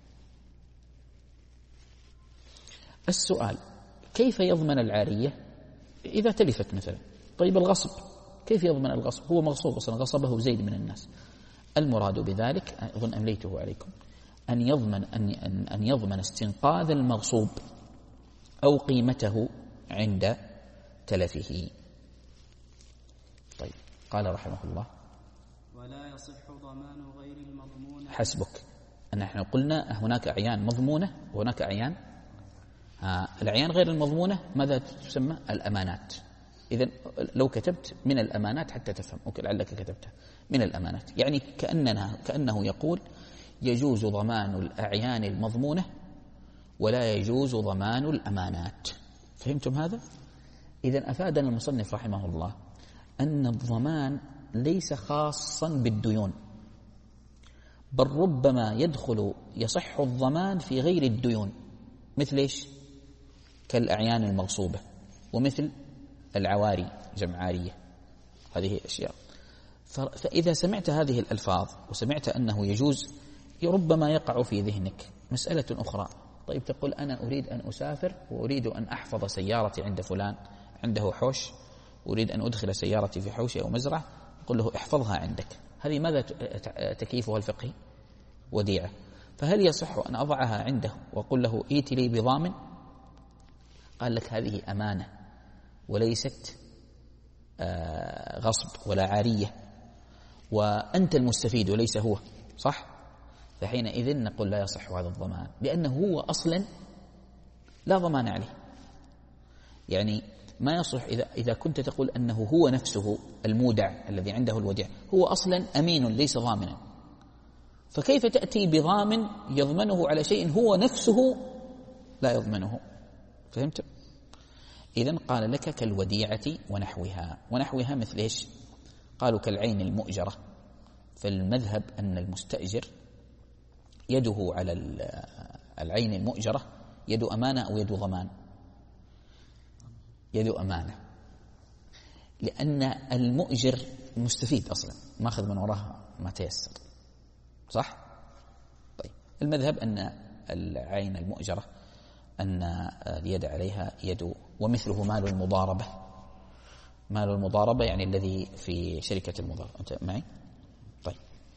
السؤال: كيف يضمن العارية إذا تلفت مثلا؟ طيب، الغصب كيف يضمن الغصب؟ هو مغصوب أصلا، غصبه زيد من الناس. المراد بذلك أظن أمليته عليكم، أن يضمن أن أن يضمن استنقاذ المغصوب أو قيمته عند تلفه. طيب، قال رحمه الله: ولا يصح ضمان غير المضمون. حسبك، نحن قلنا هناك أعيان مضمونة وهناك أعيان آه الأعيان غير المضمونة ماذا تسمى؟ الأمانات. إذن لو كتبت من الأمانات حتى تفهم، أو لعلك كتبتها من الأمانات، يعني كأننا كأنه يقول يجوز ضمان الأعيان المضمونة ولا يجوز ضمان الأمانات. فهمتم هذا؟ إذن أفادنا المصنف رحمه الله أن الضمان ليس خاصا بالديون، بل ربما يدخل يصح الضمان في غير الديون، مثل إيش؟ كالأعيان المغصوبة، ومثل العواري جمع عارية، هذه أشياء. فإذا سمعت هذه الألفاظ وسمعت أنه يجوز، ربما يقع في ذهنك مسألة أخرى: طيب تقول أنا أريد أن أسافر وأريد أن أحفظ سيارتي عند فلان عنده حوش، أريد أن أدخل سيارتي في حوش أو مزرعة، أقول له احفظها عندك. هذه ماذا تكييفها الفقهي؟ وديعة. فهل يصح أن أضعها عنده وأقول له ائت لي بضامن؟ قال لك هذه أمانة وليست غصب ولا عارية، وأنت المستفيد وليس هو، صح؟ فحينئذ نقول لا يصح هذا الضمان، لأنه هو أصلا لا ضمان عليه. يعني ما يصح إذا إذا كنت تقول أنه هو نفسه المودع الذي عنده الوديعة هو أصلا أمين ليس ضامنا، فكيف تأتي بضامن يضمنه على شيء هو نفسه لا يضمنه؟ فهمت؟ إذن قال لك كالوديعة ونحوها. ونحوها مثل إيش؟ قالوا كالعين المؤجرة. فالمذهب أن المستأجر يده على العين المؤجرة يد أمانة أو يد ضمان؟ يد أمانة، لأن المؤجر مستفيد أصلا، ماخذ من وراها ما تيسر، صح؟ طيب المذهب أن العين المؤجرة أن اليد عليها يد. ومثله مال المضاربة. مال المضاربة يعني الذي في شركة المضاربة. أنت معي؟ طيب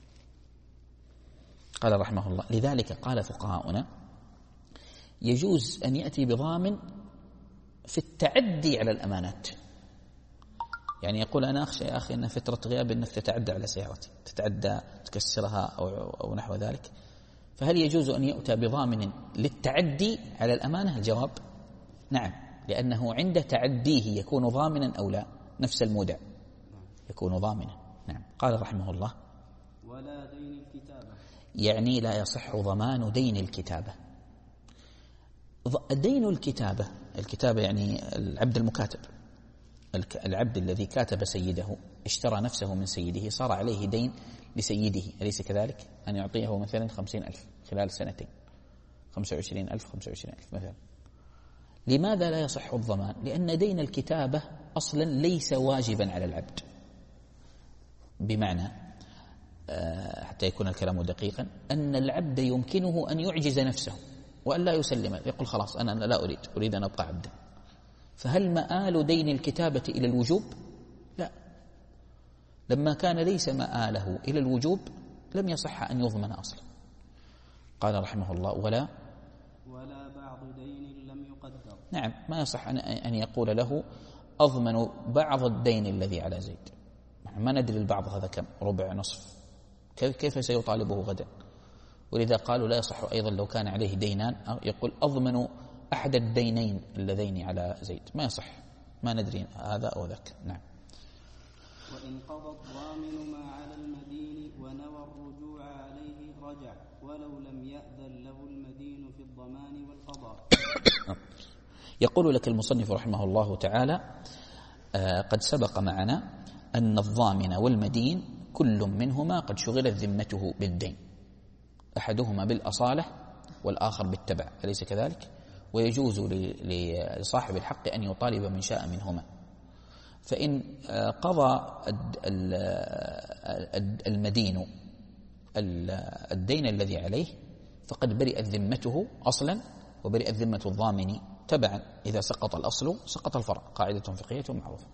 قال رحمه الله لذلك قال فقهاؤنا يجوز أن يأتي بضامن في التعدي على الأمانات. يعني يقول أنا أخشى يا أخي أن فترة غياب أنك تتعدى على سيارتي، تتعدى تكسرها أو, أو نحو ذلك، فهل يجوز أن يؤتى بضامن للتعدي على الأمانة؟ الجواب نعم، لأنه عند تعديه يكون ضامنا أو لا؟ نفس المودع يكون ضامنا. نعم. قال رحمه الله ولا دين الكتابة، يعني لا يصح ضمان دين الكتابة. دين الكتابة، الكتابة يعني العبد المكاتب، العبد الذي كاتب سيده اشترى نفسه من سيده صار عليه دين لسيده، أليس كذلك؟ أن يعطيه مثلا خمسين ألف خلال سنتين، خمسة وعشرين ألف خمسة وعشرين ألف مثلا. لماذا لا يصح الضمان؟ لأن دين الكتابة أصلا ليس واجبا على العبد، بمعنى حتى يكون الكلام دقيقا أن العبد يمكنه أن يعجز نفسه وأن لا يسلم، يقول خلاص أنا لا أريد أريد أن أبقى عبدا. فهل مآل دين الكتابة إلى الوجوب؟ لا. لما كان ليس مآله إلى الوجوب لم يصح أن يضمن أصلا. قال رحمه الله ولا ولا بعض دين لم يقدر. نعم، ما يصح أن يقول له أضمن بعض الدين الذي على زيد، ما ندري البعض هذا كم، ربع، نصف، كيف سيطالبه غدا؟ ولذا قالوا لا يصح أيضا لو كان عليه دينان يقول أضمن أحد الدينين اللذين على زيد، ما يصح، ما ندري هذا أو ذاك. نعم. وإن قضى الضامن ما على المدين ونوى الرجوع عليه رجع ولو لم يأذن له المدين في الضمان والقضاء. يقول لك المصنف رحمه الله تعالى آه قد سبق معنا أن الضامن والمدين كل منهما قد شغلت ذمته بالدين، أحدهما بالأصالة والآخر بالتبع، أليس كذلك؟ ويجوز لصاحب الحق أن يطالب من شاء منهما. فإن قضى المدين الدين الذي عليه فقد برئت ذمته أصلا وبرئت ذمة الضامن تبعا. إذا سقط الأصل سقط الفرع، قاعدة فقهية معروفة.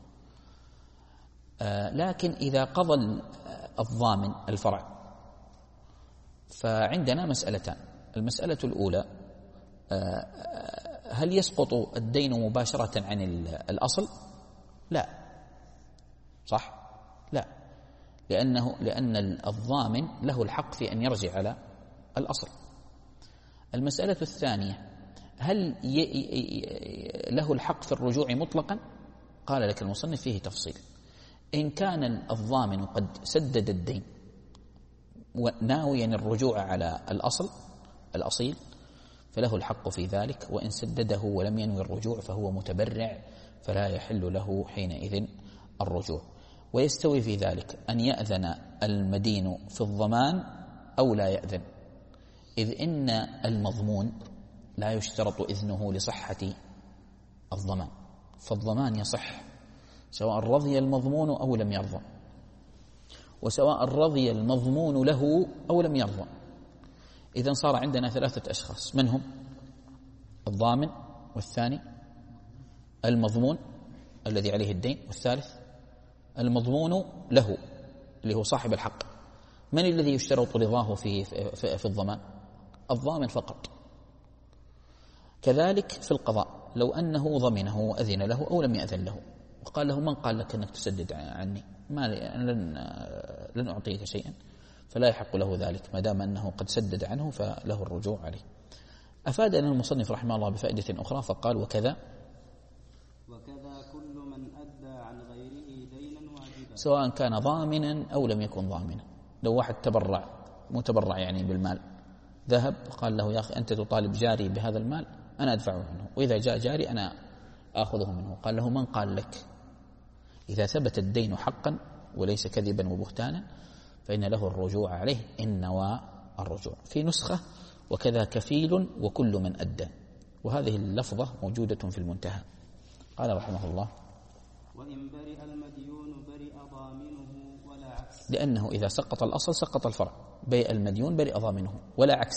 لكن إذا قضى الضامن الفرع فعندنا مسألتان. المسألة الأولى هل يسقط الدين مباشرة عن الأصل؟ لا، صح؟ لا، لأنه لأن الضامن له الحق في أن يرجع على الأصل. المسألة الثانية هل له الحق في الرجوع مطلقا؟ قال لك المصنف فيه تفصيل. إن كان الضامن قد سدد الدين وناويا الرجوع على الأصل الأصيل فله الحق في ذلك، وإن سدده ولم ينوي الرجوع فهو متبرع فلا يحل له حينئذ الرجوع. ويستوي في ذلك أن يأذن المدين في الضمان أو لا يأذن، إذ إن المضمون لا يشترط إذنه لصحة الضمان، فالضمان يصح سواء رضي المضمون أو لم يرضى، وسواء رضي المضمون له أو لم يرضى. إذن صار عندنا ثلاثة أشخاص، من هم؟ الضامن، والثاني المضمون الذي عليه الدين، والثالث المضمون له اللي هو صاحب الحق. من الذي يشترط رضاه في, في, في الضمان؟ الضامن فقط. كذلك في القضاء، لو أنه ضمنه وأذن له أو لم يأذن له وقال له من قال لك أنك تسدد عني، ما لن, لن أعطيك شيئا، فلا يحق له ذلك ما دام أنه قد سدد عنه، فله الرجوع عليه. أفادنا المصنف رحمه الله بفائدة أخرى فقال وكذا وكذا كل من أدى عن غيره دينا واجبا، سواء كان ضامنا أو لم يكن ضامنا. لو واحد تبرع متبرع يعني بالمال، ذهب وقال له يا أخي أنت تطالب جاري بهذا المال، أنا أدفعه عنه، وإذا جاء جاري أنا آخذه منه. قال له من قال لك؟ إذا ثبت الدين حقا وليس كذبا وبهتانا فإن له الرجوع عليه إن نوى الرجوع. في نسخة وكذا كفيل وكل من أدى، وهذه اللفظة موجودة في المنتهى. قال رحمه الله وإن برئ المديون برئ ضامنه ولا عكس، لأنه إذا سقط الأصل سقط الفرع، برئ المديون برئ ضامنه ولا عكس.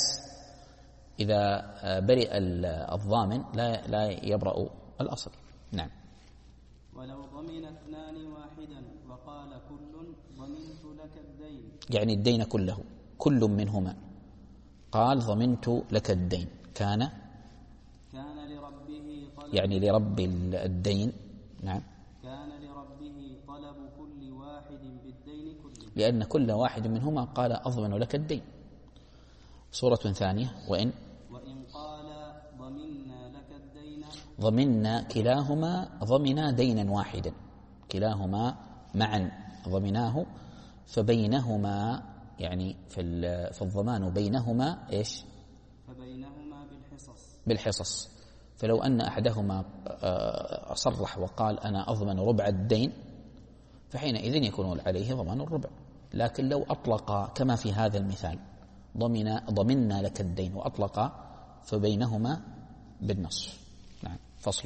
إذا برئ الضامن لا لا يبرأ الأصل. نعم. ولو ضمن اثنان واحدا وقال كل ضمنت لك الدين، يعني الدين كله، كل منهما قال ضمنت لك الدين، كان كان لربه طلب، يعني لرب الدين. نعم. كان لربه طلب كل واحد بالدين كله، لأن كل واحد منهما قال أضمن لك الدين. صورة ثانية وإن وإن قال ضمنا لك الدين، ضمنا كلاهما ضمنا دينا واحدا، كلاهما معا ضمناه، فبينهما يعني في في الضمان بينهما ايش؟ فبينهما بالحصص، بالحصص. فلو أن أحدهما صرح وقال أنا أضمن ربع الدين فحينئذ يكون عليه ضمان الربع. لكن لو أطلق كما في هذا المثال ضمن ضمنا لك الدين وأطلق فبينهما بالنصف. نعم. فصل.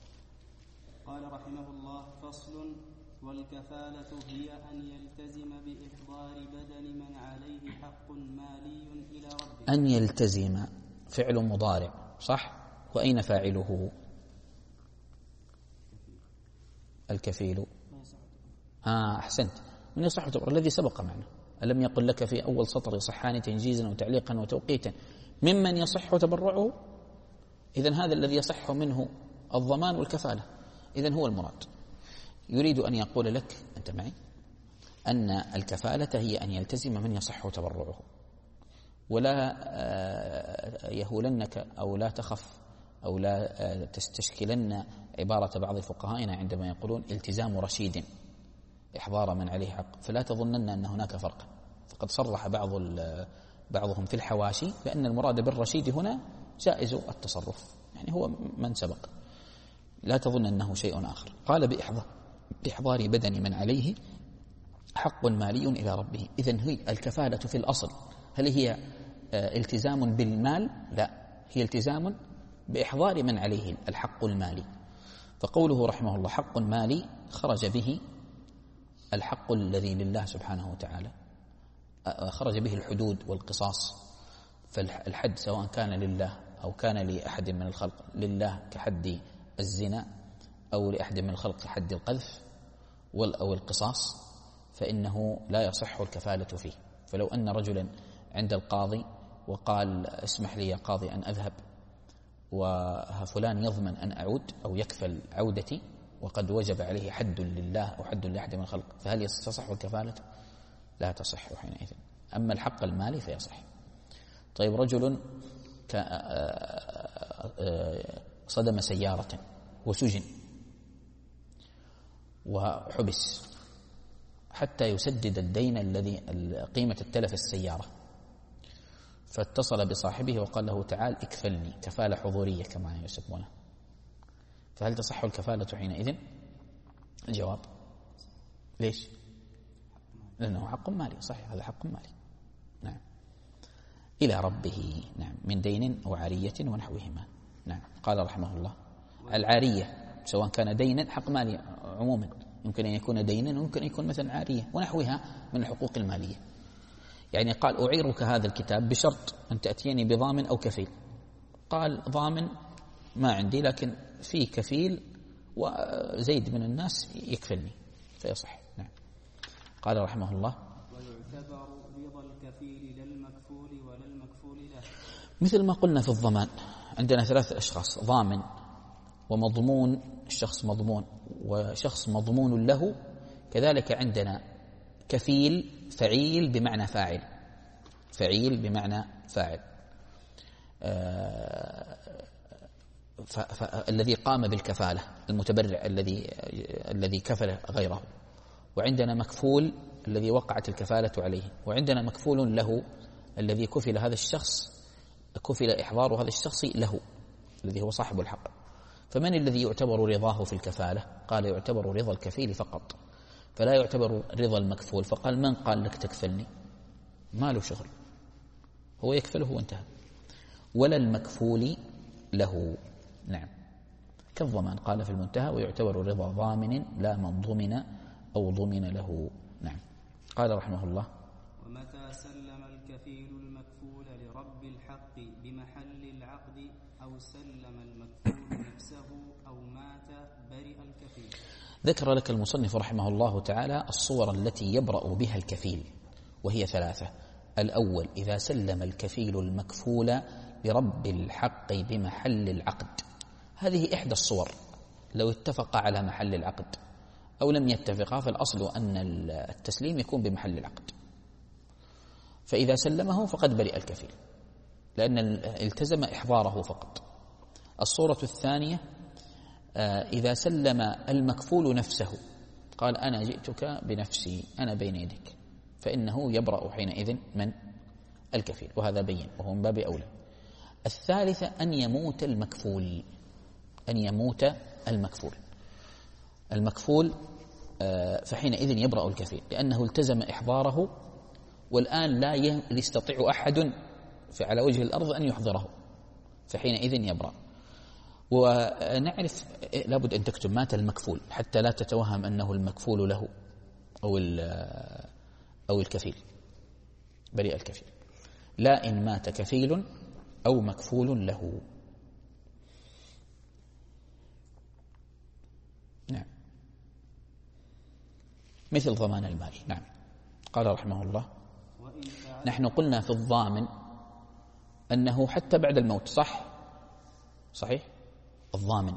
قال رحمه الله فصل والكفالة هي أن يلتزم بإحضار بدن من عليه حق مالي إلى ربه. أن يلتزم فعل مضارع صح؟ وأين فاعله؟ الكفيل. آه أحسنت، من يصح تبرع الذي سبق معنا. ألم يقل لك في أول سطر يصحان تنجيزا وتعليقا وتوقيتا ممن يصح تبرعه؟ إذن هذا الذي يصح منه الضمان والكفالة، إذن هو المراد. يريد أن يقول لك أنت معي أن الكفالة هي أن يلتزم من يصح تبرعه، ولا يهولنك أو لا تخف أو لا تستشكلن عبارة بعض فقهائنا عندما يقولون التزام رشيد إحضار من عليه حق، فلا تظنن أن هناك فرق. فقد صرح بعض بعضهم في الحواشي بأن المراد بالرشيد هنا جائز التصرف، يعني هو من سبق، لا تظن أنه شيء آخر. قال بإحضار بإحضار بدن من عليه حق مالي إلى ربه. إذن هي الكفالة في الأصل هل هي التزام بالمال؟ لا، هي التزام بإحضار من عليه الحق المالي. فقوله رحمه الله حق مالي خرج به الحق الذي لله سبحانه وتعالى، خرج به الحدود والقصاص. فالحد سواء كان لله أو كان لأحد من الخلق، لله كحد الزنا أو لأحد من الخلق كحد القذف أو القصاص، فإنه لا يصح الكفالة فيه. فلو أن رجلا عند القاضي وقال اسمح لي يا قاضي أن أذهب وفلان يضمن أن أعود أو يكفل عودتي وقد وجب عليه حد لله أو حد لأحد من الخلق، فهل تصح الكفالة؟ لا تصح حينئذ. أما الحق المالي فيصح. طيب رجل صدم سيارة وسجن وحبس حتى يسدد الدين الذي قيمة التلف السيارة، فاتصل بصاحبه وقال له تعال اكفلني كفالة حضورية كما يسمونها، فهل تصح الكفالة حينئذ؟ الجواب ليش؟ لأنه حق مالي. صحيح، هذا حق مالي. نعم. إلى ربه. نعم، من دين أو عارية ونحوهما. نعم. قال رحمه الله العارية سواء كان دينا حق مالي عموما، يمكن أن يكون دينا ويمكن أن يكون مثلا عارية ونحوها من الحقوق المالية. يعني قال أعيرك هذا الكتاب بشرط أن تأتيني بضامن أو كفيل. قال ضامن ما عندي، لكن في كفيل وزيد من الناس يكفلني فيصح. نعم. قال رحمه الله: ويعتبر رضا الكفيل لا المكفول ولا المكفول له. مثل ما قلنا في الضمان، عندنا ثلاثة أشخاص: ضامن ومضمون، الشخص مضمون وشخص مضمون له. كذلك عندنا كفيل فعيل بمعنى فاعل، فعيل بمعنى فاعل آه الذي قام بالكفالة، المتبرع الذي الذي كفل غيره. وعندنا مكفول الذي وقعت الكفالة عليه، وعندنا مكفول له الذي كفل هذا الشخص، كفل إحضار هذا الشخص له الذي هو صاحب الحق. فمن الذي يعتبر رضاه في الكفالة؟ قال: يعتبر رضا الكفيل فقط، فلا يعتبر رضا المكفول. فقال: من قال لك تكفلني؟ ما له شغل، هو يكفله وانتهى. ولا المكفول له. نعم. كالضمان، قال في المنتهى: ويعتبر رضا ضامن لا من ضمن أو ضمن له. نعم. قال رحمه الله: ومتى سلم الكفيل المكفول لرب الحق بمحل العقد أو سلم المكفول نفسه أو مات برئ الكفيل. ذكر لك المصنف رحمه الله تعالى الصور التي يبرأ بها الكفيل، وهي ثلاثة. الأول: إذا سلم الكفيل المكفول لرب الحق بمحل العقد. هذه إحدى الصور لو اتفق على محل العقد، أو لم يتفقا فالأصل أن التسليم يكون بمحل العقد. فإذا سلمه فقد برئ الكفيل، لأن التزم إحضاره فقط. الصورة الثانية: إذا سلم المكفول نفسه، قال: أنا جئتك بنفسي، أنا بين يديك، فإنه يبرأ حينئذ من الكفيل، وهذا بين وهو من باب أولى. الثالثة: أن يموت المكفول، أن يموت المكفول المكفول فحينئذ يبرأ الكفيل، لأنه التزم إحضاره، والآن لا يستطيع أحد على وجه الأرض أن يحضره، فحينئذ يبرأ. ونعرف لابد أن تكتب مات المكفول حتى لا تتوهم أنه المكفول له أو أو الكفيل، بريء الكفيل. لا إن مات كفيل أو مكفول له. نعم. مثل ضمان المال. نعم. قال رحمه الله: نحن قلنا في الضامن أنه حتى بعد الموت، صح؟ صحيح؟ الضامن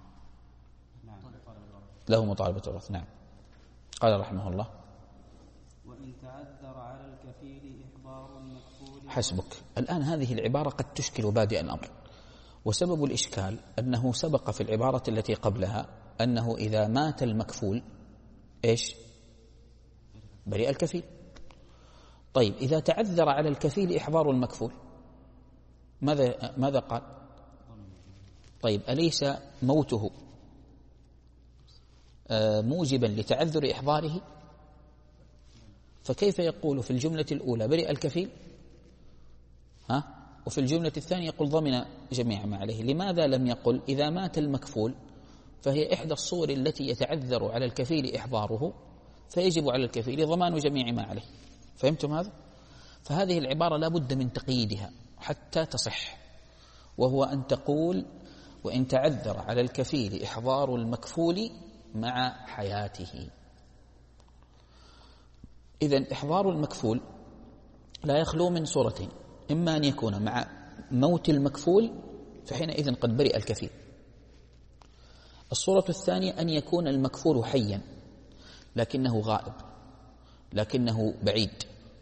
له مطالبة الورث. نعم. قال رحمه الله: وإن تعذر على الكفيل إحضار المكفول. حسبك. الآن هذه العبارة قد تشكل بادئ الأمر، وسبب الإشكال أنه سبق في العبارة التي قبلها أنه إذا مات المكفول إيش؟ بريء الكفيل. طيب، إذا تعذر على الكفيل إحضار المكفول، ماذا ماذا قال؟ طيب، أليس موته موجبا لتعذر إحضاره؟ فكيف يقول في الجملة الأولى برئ الكفيل ها وفي الجملة الثانية يقول ضمن جميع ما عليه؟ لماذا لم يقل إذا مات المكفول فهي إحدى الصور التي يتعذر على الكفيل إحضاره فيجب على الكفيل ضمان جميع ما عليه؟ فهمتم هذا؟ فهذه العبارة لا بد من تقييدها حتى تصح، وهو أن تقول: وإن تعذر على الكفيل إحضار المكفول مع حياته. إذن إحضار المكفول لا يخلو من صورتين: إما أن يكون مع موت المكفول فحينئذ قد برئ الكفيل. الصورة الثانية أن يكون المكفول حيا لكنه غائب، لكنه بعيد،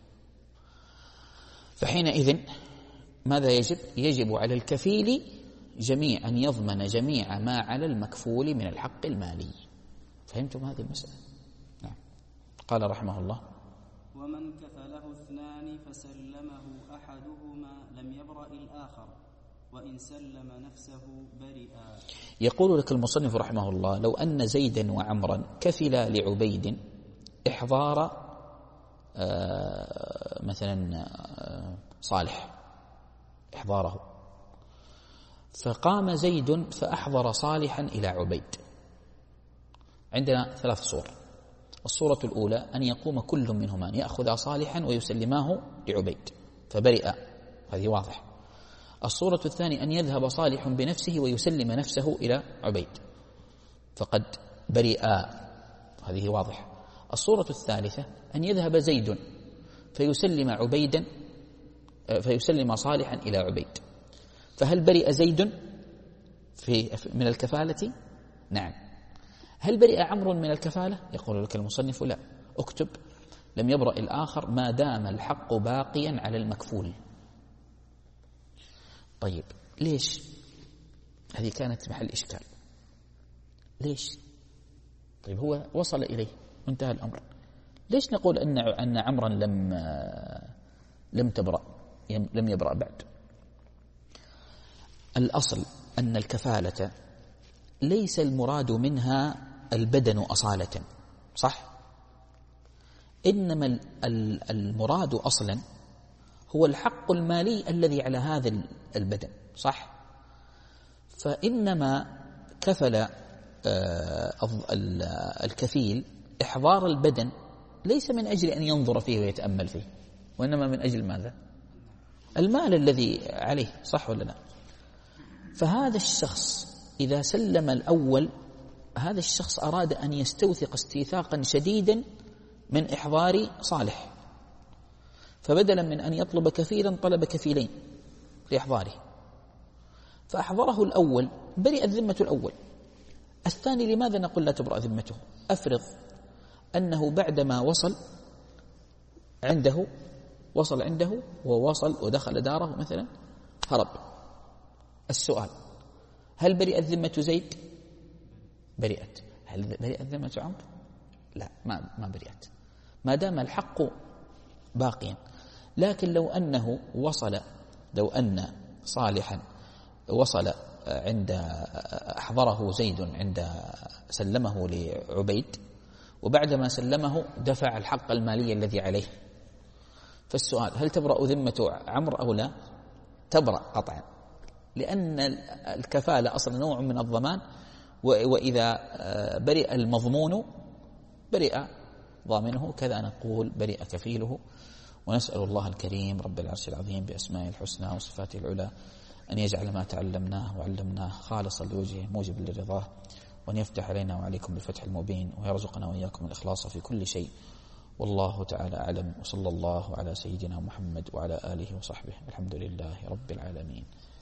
فحينئذ ماذا يجب؟ يجب على الكفيل جميع أن يضمن جميع ما على المكفول من الحق المالي. فهمتم هذه المسألة؟ نعم. قال رحمه الله: ومن كفله اثنان فسلمه أحدهما لم يبرأ الآخر، وإن سلم نفسه برئا. يقول لك المصنف رحمه الله: لو أن زيدا وعمرا كفلا لعبيد إحضار آه مثلا آه صالح، إحضاره، فقام زيد فأحضر صالحا إلى عبيد. عندنا ثلاث صور. الصورة الأولى أن يقوم كل منهما أن يأخذ صالحا ويسلماه لعبيد فبرئ، هذه واضح. الصورة الثانية أن يذهب صالح بنفسه ويسلم نفسه إلى عبيد فقد برئا، هذه واضحة. الصورة الثالثة أن يذهب زيد فيسلم عبيدا فيسلم صالحا إلى عبيد، فهل برئ زيد في من الكفالة؟ نعم. هل برئ عمرو من الكفالة؟ يقول لك المصنف لا، اكتب لم يبرأ الآخر ما دام الحق باقيا على المكفول. طيب ليش؟ هذه كانت محل إشكال. ليش؟ طيب هو وصل إليه وانتهى الأمر، ليش نقول أن أن عمرا لم لم تبرأ لم يبرأ بعد؟ الأصل أن الكفالة ليس المراد منها البدن أصالة، صح؟ إنما المراد أصلا هو الحق المالي الذي على هذا البدن، صح؟ فإنما كفل الكفيل إحضار البدن ليس من أجل أن ينظر فيه ويتأمل فيه، وإنما من أجل ماذا؟ المال الذي عليه، صح ولا لا؟ فهذا الشخص إذا سلم الأول، هذا الشخص أراد أن يستوثق استيثاقا شديدا من إحضار صالح، فبدلا من أن يطلب كفيلا طلب كفيلين لإحضاره، فأحضره الأول برئت ذمة الأول. الثاني لماذا نقول لا تبرأ ذمته؟ أفرض أنه بعدما وصل عنده وصل عنده ووصل ودخل داره مثلا هرب. السؤال: هل برئت ذمة زيد؟ برئت. هل برئت ذمة عمرو؟ لا، ما ما برئت ما دام الحق باقيا. لكن لو أنه وصل لو أن صالحا وصل عند أحضره زيد عند سلمه لعبيد، وبعدما سلمه دفع الحق المالي الذي عليه، فالسؤال: هل تبرأ ذمة عمرو أو لا؟ تبرأ قطعا، لأن الكفالة أصلا نوع من الضمان، وإذا برئ المضمون برئ ضامنه، كذا نقول برئ كفيله. ونسأل الله الكريم رب العرش العظيم بأسمائه الحسنى وصفاته العلى أن يجعل ما تعلمناه وعلمناه خالصا لوجهه موجبا لرضاه، وأن يفتح علينا وعليكم بالفتح المبين، ويرزقنا وإياكم الإخلاص في كل شيء. والله تعالى أعلم، وصلى الله على سيدنا محمد وعلى آله وصحبه. الحمد لله رب العالمين.